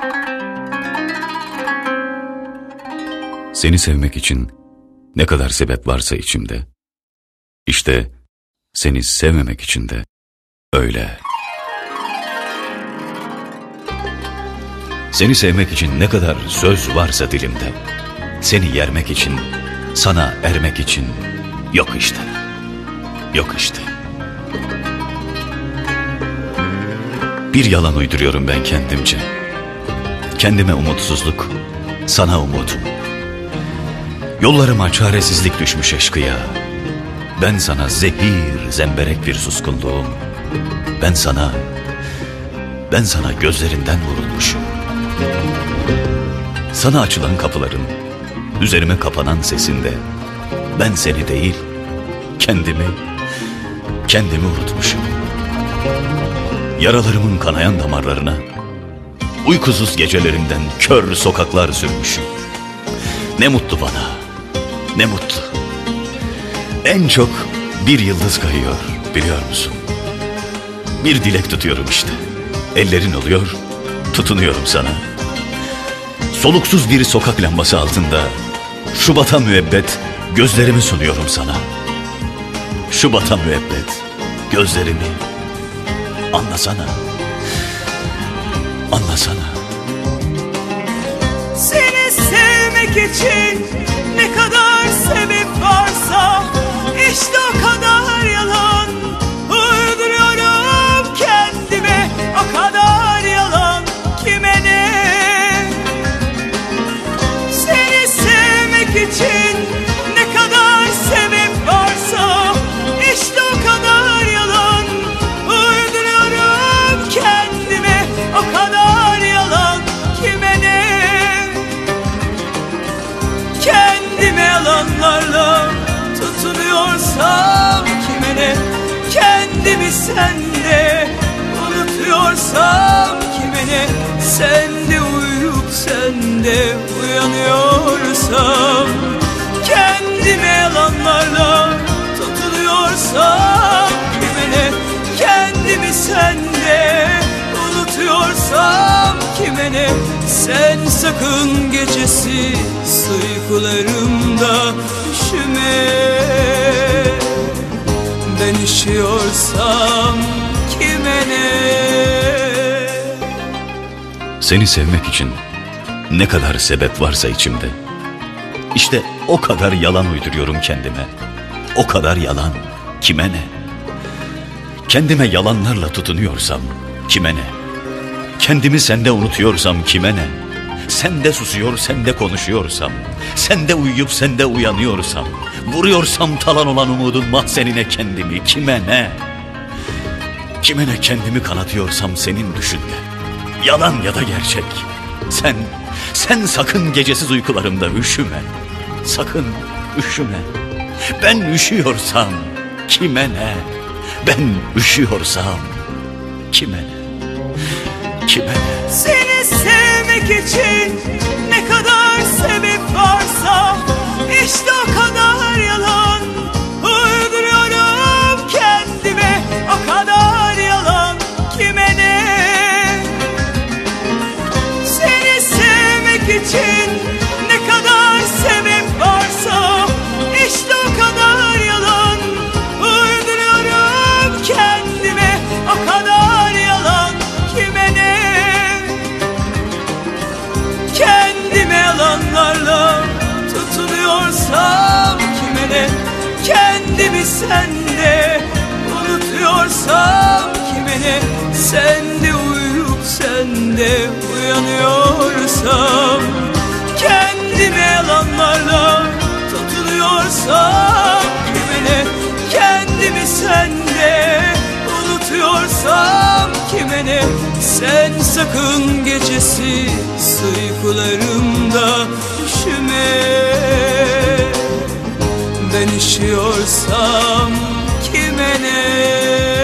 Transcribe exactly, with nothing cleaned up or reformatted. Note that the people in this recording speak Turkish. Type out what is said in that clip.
Seni sevmek için ne kadar sebep varsa içimde, İşte seni sevmemek için de öyle. Seni sevmek için ne kadar söz varsa dilimde, seni yermek için, sana ermek için yok işte, yok işte. Bir yalan uyduruyorum ben kendimce. Kendime umutsuzluk, sana umudum. Yollarıma çaresizlik düşmüş eşkıya. Ben sana zehir, zemberek bir suskunluğum. Ben sana, ben sana gözlerinden vurulmuşum. Sana açılan kapıların, üzerime kapanan sesinde, ben seni değil, kendimi, kendimi unutmuşum. Yaralarımın kanayan damarlarına, uykusuz gecelerinden kör sokaklar sürmüşüm. Ne mutlu bana, ne mutlu. En çok bir yıldız kayıyor, biliyor musun? Bir dilek tutuyorum işte. Ellerin oluyor, tutunuyorum sana. Soluksuz bir sokak lambası altında Şubat'a müebbet gözlerimi sunuyorum sana. Şubat'a müebbet gözlerimi. Anlasana, anlasana. Seni sevmek için ne kadar sebep varsa, işte o kadar yalan uyduruyorum kendime. O kadar yalan kime ne? Seni sevmek için ne kadar sebep varsa, işte o kadar yalan uyduruyorum kendime. O kadar yalan kime ne? Kendime yalanlarla tutunuyorsam kime ne? Kendimi sende unutuyorsam kime ne? Sende uyuyup sende uyanıyorsam, kendime yalanlarla tutunuyorsam kime ne? Kendimi sende unutuyorsam kime ne? Sen sakın gecesi uykularımda üşüme. Ben üşüyorsam kime ne? Seni sevmek için ne kadar sebep varsa içimde, İşte o kadar yalan uyduruyorum kendime. O kadar yalan kime ne? Kendime yalanlarla tutunuyorsam kime ne? Kendimi sende unutuyorsam kime ne? Sende susuyor, sende konuşuyorsam, sende uyuyup sende uyanıyorsam, vuruyorsam talan olan umudun mahzenine kendimi kime ne? Kime ne kendimi kanatıyorsam senin düşünde, yalan ya da gerçek. Sen, sen sakın gecesiz uykularımda üşüme. Sakın üşüme. Ben üşüyorsam kime ne? Ben üşüyorsam kime ne? Kime ne? Seni sevmek için ne kadar sebep varsa, işte o kadar yalan uyduruyorum kendime. O kadar yalan kime ne? Seni sevmek için ne kadar sebep varsa, işte o kadar yalan uyduruyorum kendime. O kadar yalan kime ne? Kendime yalanlarla tutunuyorsam kime ne? Kendimi sende unutuyorsam kime ne? Sende uyuyup sende uyanıyorsam, kendime yalanlarla tutunuyorsam kime ne? Kendimi sende unutuyorsam kime ne? Sen sakın gecesi uykularımda üşüme. Ben üşüyorsam kime ne?